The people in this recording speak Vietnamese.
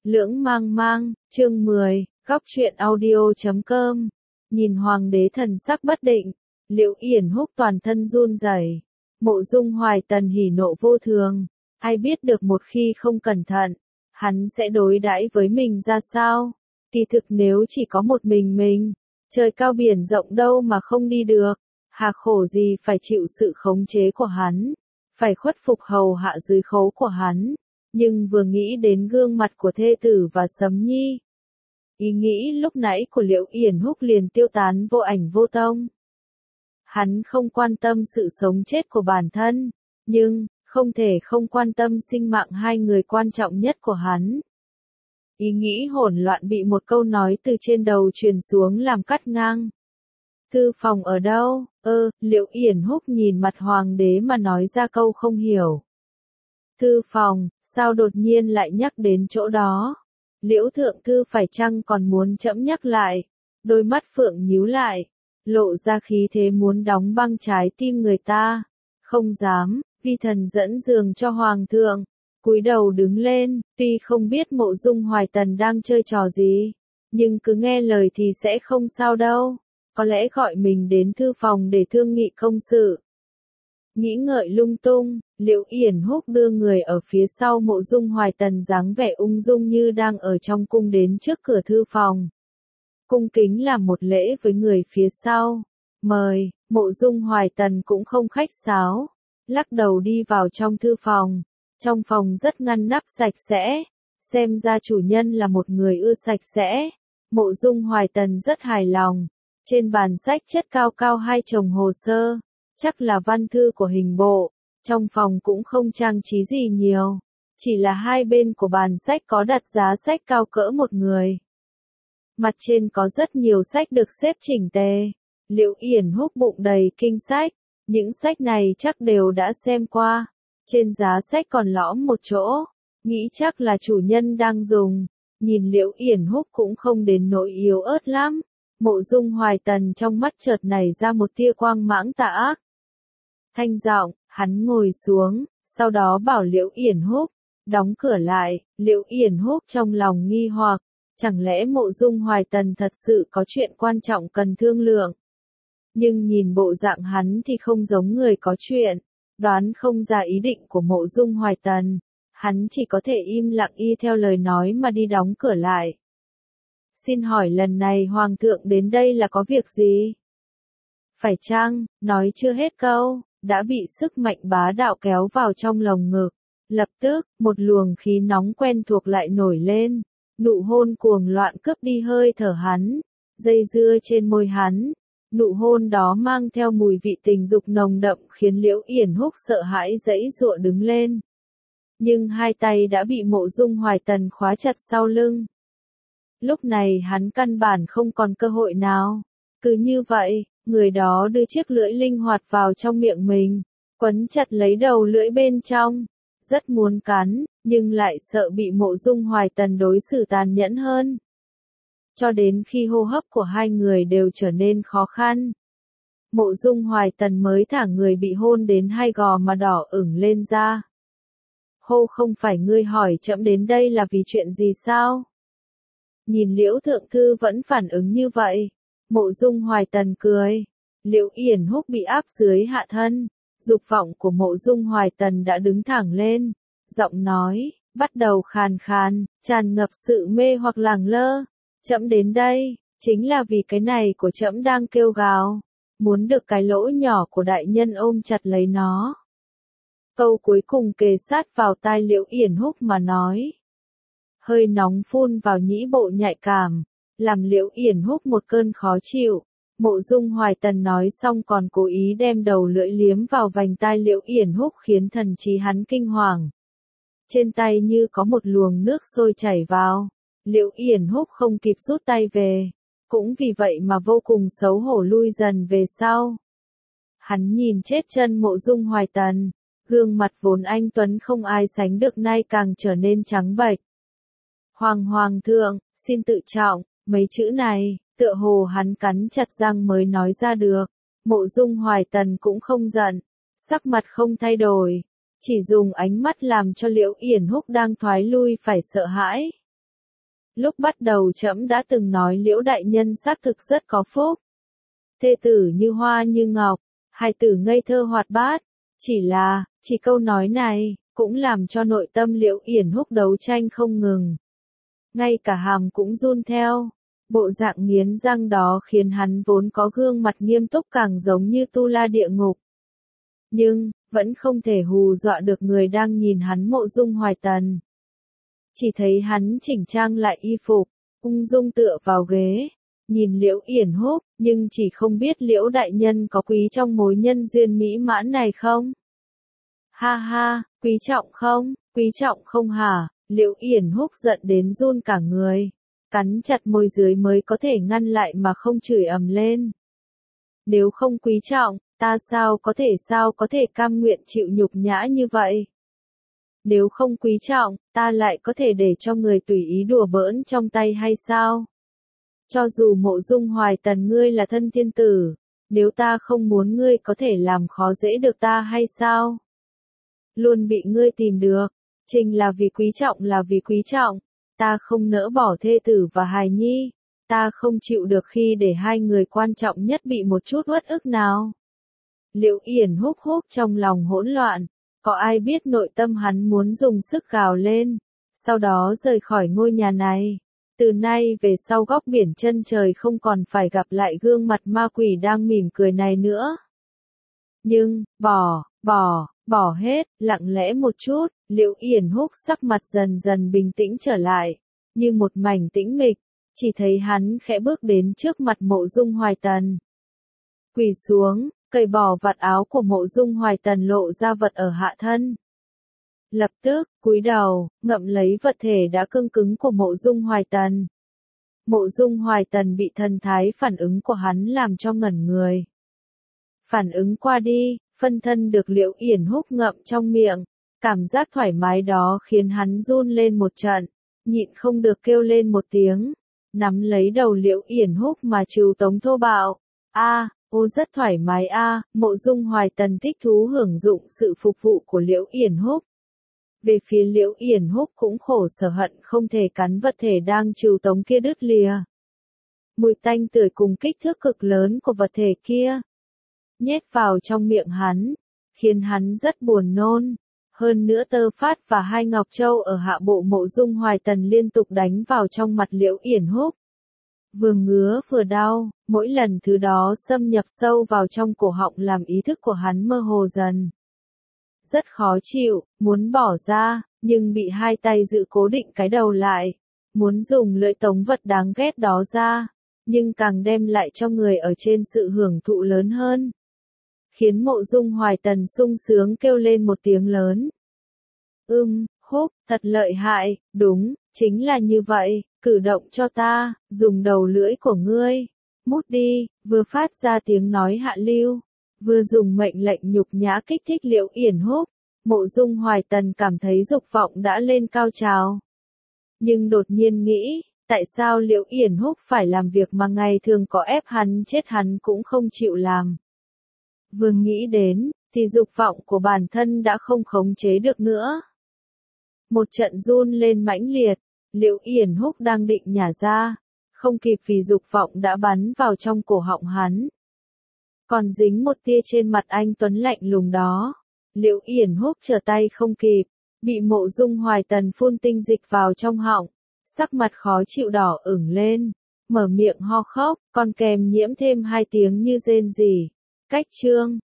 Lưỡng mang mang, chương 10, góc truyện audio.com. Nhìn hoàng đế thần sắc bất định, Liễu Yển Húc toàn thân run rẩy. Mộ Dung Hoài Tần hỉ nộ vô thường, ai biết được một khi không cẩn thận, hắn sẽ đối đãi với mình ra sao? Kỳ thực nếu chỉ có một mình, trời cao biển rộng đâu mà không đi được, hà khổ gì phải chịu sự khống chế của hắn, phải khuất phục hầu hạ dưới khấu của hắn. Nhưng vừa nghĩ đến gương mặt của thê tử và Sấm Nhi, ý nghĩ lúc nãy của Liễu Yển Húc liền tiêu tán vô ảnh vô tông. Hắn không quan tâm sự sống chết của bản thân, nhưng không thể không quan tâm sinh mạng hai người quan trọng nhất của hắn. Ý nghĩ hỗn loạn bị một câu nói từ trên đầu truyền xuống làm cắt ngang. Thư phòng ở đâu? Liễu Yển Húc nhìn mặt hoàng đế mà nói ra câu không hiểu. Thư phòng, sao đột nhiên lại nhắc đến chỗ đó? Liễu thượng thư phải chăng còn muốn trẫm nhắc lại? Đôi mắt phượng nhíu lại, lộ ra khí thế muốn đóng băng trái tim người ta. Không dám, vi thần dẫn giường cho hoàng thượng. Cúi đầu đứng lên, tuy không biết Mộ Dung Hoài Tần đang chơi trò gì, nhưng cứ nghe lời thì sẽ không sao đâu. Có lẽ gọi mình đến thư phòng để thương nghị công sự. Nghĩ ngợi lung tung, Liễu Yển Húc đưa người ở phía sau Mộ Dung Hoài Tần dáng vẻ ung dung như đang ở trong cung đến trước cửa thư phòng. Cung kính làm một lễ với người phía sau. Mời, Mộ Dung Hoài Tần cũng không khách sáo, lắc đầu đi vào trong thư phòng. Trong phòng rất ngăn nắp sạch sẽ, xem ra chủ nhân là một người ưa sạch sẽ. Mộ Dung Hoài Tần rất hài lòng. Trên bàn sách chất cao cao hai chồng hồ sơ, chắc là văn thư của hình bộ. Trong phòng cũng không trang trí gì nhiều, chỉ là hai bên của bàn sách có đặt giá sách cao cỡ một người. Mặt trên có rất nhiều sách được xếp chỉnh tề. Liễu Yển Húc bụng đầy kinh sách, những sách này chắc đều đã xem qua. Trên giá sách còn lõm một chỗ, nghĩ chắc là chủ nhân đang dùng. Nhìn Liễu Yển Húc cũng không đến nỗi yếu ớt lắm. Mộ Dung Hoài Tần trong mắt chợt nảy ra một tia quang mãng tà ác. Thanh giọng, hắn ngồi xuống, sau đó bảo Liễu Yển Húc đóng cửa lại. Liễu Yển Húc trong lòng nghi hoặc, chẳng lẽ Mộ Dung Hoài Tần thật sự có chuyện quan trọng cần thương lượng? Nhưng nhìn bộ dạng hắn thì không giống người có chuyện, đoán không ra ý định của Mộ Dung Hoài Tần, hắn chỉ có thể im lặng y theo lời nói mà đi đóng cửa lại. Xin hỏi lần này Hoàng thượng đến đây là có việc gì? Phải chăng, nói chưa hết câu, đã bị sức mạnh bá đạo kéo vào trong lồng ngực. Lập tức, một luồng khí nóng quen thuộc lại nổi lên, nụ hôn cuồng loạn cướp đi hơi thở hắn, dây dưa trên môi hắn. Nụ hôn đó mang theo mùi vị tình dục nồng đậm khiến Liễu Yển Húc sợ hãi giãy giụa đứng lên. Nhưng hai tay đã bị Mộ Dung Hoài Tần khóa chặt sau lưng. Lúc này hắn căn bản không còn cơ hội nào. Cứ như vậy, người đó đưa chiếc lưỡi linh hoạt vào trong miệng mình, quấn chặt lấy đầu lưỡi bên trong. Rất muốn cắn, nhưng lại sợ bị Mộ Dung Hoài Tần đối xử tàn nhẫn hơn. Cho đến khi hô hấp của hai người đều trở nên khó khăn, Mộ Dung Hoài Tần mới thả người bị hôn đến hai gò mà đỏ ửng lên ra. Hô, không phải ngươi hỏi trẫm đến đây là vì chuyện gì sao? Nhìn Liễu thượng thư vẫn phản ứng như vậy, Mộ Dung Hoài Tần cười. Liễu Yển Húc bị áp dưới hạ thân, dục vọng của Mộ Dung Hoài Tần đã đứng thẳng lên, giọng nói bắt đầu khàn khàn, tràn ngập sự mê hoặc lẳng lơ. Trẫm đến đây, chính là vì cái này của trẫm đang kêu gào, muốn được cái lỗ nhỏ của đại nhân ôm chặt lấy nó. Câu cuối cùng kề sát vào tai Liễu Yển Húc mà nói. Hơi nóng phun vào nhĩ bộ nhạy cảm, làm Liễu Yển Húc một cơn khó chịu. Mộ Dung Hoài Tần nói xong còn cố ý đem đầu lưỡi liếm vào vành tai Liễu Yển Húc khiến thần trí hắn kinh hoàng. Trên tay như có một luồng nước sôi chảy vào. Liễu Yển Húc không kịp rút tay về, cũng vì vậy mà vô cùng xấu hổ lui dần về sau. Hắn nhìn chết chân Mộ Dung Hoài Tần, gương mặt vốn anh tuấn không ai sánh được nay càng trở nên trắng bệch. Hoàng thượng, xin tự trọng, mấy chữ này, tựa hồ hắn cắn chặt răng mới nói ra được. Mộ Dung Hoài Tần cũng không giận, sắc mặt không thay đổi, chỉ dùng ánh mắt làm cho Liễu Yển Húc đang thoái lui phải sợ hãi. Lúc bắt đầu trẫm đã từng nói Liễu đại nhân xác thực rất có phúc. Thê tử như hoa như ngọc, hài tử ngây thơ hoạt bát. Chỉ câu nói này, cũng làm cho nội tâm Liễu Yển Húc đấu tranh không ngừng. Ngay cả hàm cũng run theo. Bộ dạng nghiến răng đó khiến hắn vốn có gương mặt nghiêm túc càng giống như tu la địa ngục. Nhưng, vẫn không thể hù dọa được người đang nhìn hắn Mộ Dung Hoài Tần. Chỉ thấy hắn chỉnh trang lại y phục, ung dung tựa vào ghế, nhìn Liễu Yển Húc, nhưng chỉ không biết Liễu đại nhân có quý trong mối nhân duyên mỹ mãn này không? Ha ha, quý trọng không hả? Liễu Yển Húc giận đến run cả người, cắn chặt môi dưới mới có thể ngăn lại mà không chửi ầm lên. Nếu không quý trọng, ta sao có thể cam nguyện chịu nhục nhã như vậy? Nếu không quý trọng, ta lại có thể để cho người tùy ý đùa bỡn trong tay hay sao? Cho dù Mộ Dung Hoài Tần ngươi là thân thiên tử, nếu ta không muốn ngươi có thể làm khó dễ được ta hay sao? Luôn bị ngươi tìm được, chính là vì quý trọng, ta không nỡ bỏ thê tử và hài nhi, ta không chịu được khi để hai người quan trọng nhất bị một chút uất ức nào. Liễu Yển Húc trong lòng hỗn loạn, có ai biết nội tâm hắn muốn dùng sức gào lên, sau đó rời khỏi ngôi nhà này. Từ nay về sau góc biển chân trời không còn phải gặp lại gương mặt ma quỷ đang mỉm cười này nữa. Nhưng, bỏ hết, lặng lẽ một chút, Liễu Yển Húc sắc mặt dần dần bình tĩnh trở lại, như một mảnh tĩnh mịch, chỉ thấy hắn khẽ bước đến trước mặt Mộ Dung Hoài Tần. Quỳ xuống, cởi bỏ vạt áo của Mộ Dung Hoài Tần lộ ra vật ở hạ thân. Lập tức, cúi đầu, ngậm lấy vật thể đã cương cứng của Mộ Dung Hoài Tần. Mộ Dung Hoài Tần bị thần thái phản ứng của hắn làm cho ngẩn người. Phản ứng qua đi, phân thân được Liễu Yển Húc ngậm trong miệng, cảm giác thoải mái đó khiến hắn run lên một trận, nhịn không được kêu lên một tiếng, nắm lấy đầu Liễu Yển Húc mà trừ tống thô bạo. Ô rất thoải mái Mộ Dung Hoài Tần thích thú hưởng dụng sự phục vụ của Liễu Yển Húc. Về phía Liễu Yển Húc cũng khổ sở hận không thể cắn vật thể đang trừ tống kia đứt lìa. Mùi tanh tưởi cùng kích thước cực lớn của vật thể kia nhét vào trong miệng hắn, khiến hắn rất buồn nôn. Hơn nữa tơ phát và hai ngọc châu ở hạ bộ Mộ Dung Hoài Tần liên tục đánh vào trong mặt Liễu Yển Húc. Vừa ngứa vừa đau, mỗi lần thứ đó xâm nhập sâu vào trong cổ họng làm ý thức của hắn mơ hồ dần. Rất khó chịu, muốn bỏ ra, nhưng bị hai tay giữ cố định cái đầu lại. Muốn dùng lưỡi tống vật đáng ghét đó ra, nhưng càng đem lại cho người ở trên sự hưởng thụ lớn hơn. Khiến Mộ Dung Hoài Tần sung sướng kêu lên một tiếng lớn. Húc, thật lợi hại, đúng, chính là như vậy, cử động cho ta, dùng đầu lưỡi của ngươi, mút đi, vừa phát ra tiếng nói hạ lưu, vừa dùng mệnh lệnh nhục nhã kích thích Liễu Yển Húc. Mộ Dung Hoài Tần cảm thấy dục vọng đã lên cao trào. Nhưng đột nhiên nghĩ, tại sao Liễu Yển Húc phải làm việc mà ngày thường có ép hắn chết hắn cũng không chịu làm. Vừa nghĩ đến, thì dục vọng của bản thân đã không khống chế được nữa. Một trận run lên mãnh liệt, Liễu Yển Húc đang định nhả ra, không kịp vì dục vọng đã bắn vào trong cổ họng hắn. Còn dính một tia trên mặt anh tuấn lạnh lùng đó. Liễu Yển Húc trở tay không kịp, bị Mộ Dung Hoài Tần phun tinh dịch vào trong họng, sắc mặt khó chịu đỏ ửng lên, mở miệng ho khóc, còn kèm nhiễm thêm hai tiếng như rên rỉ. Cách chương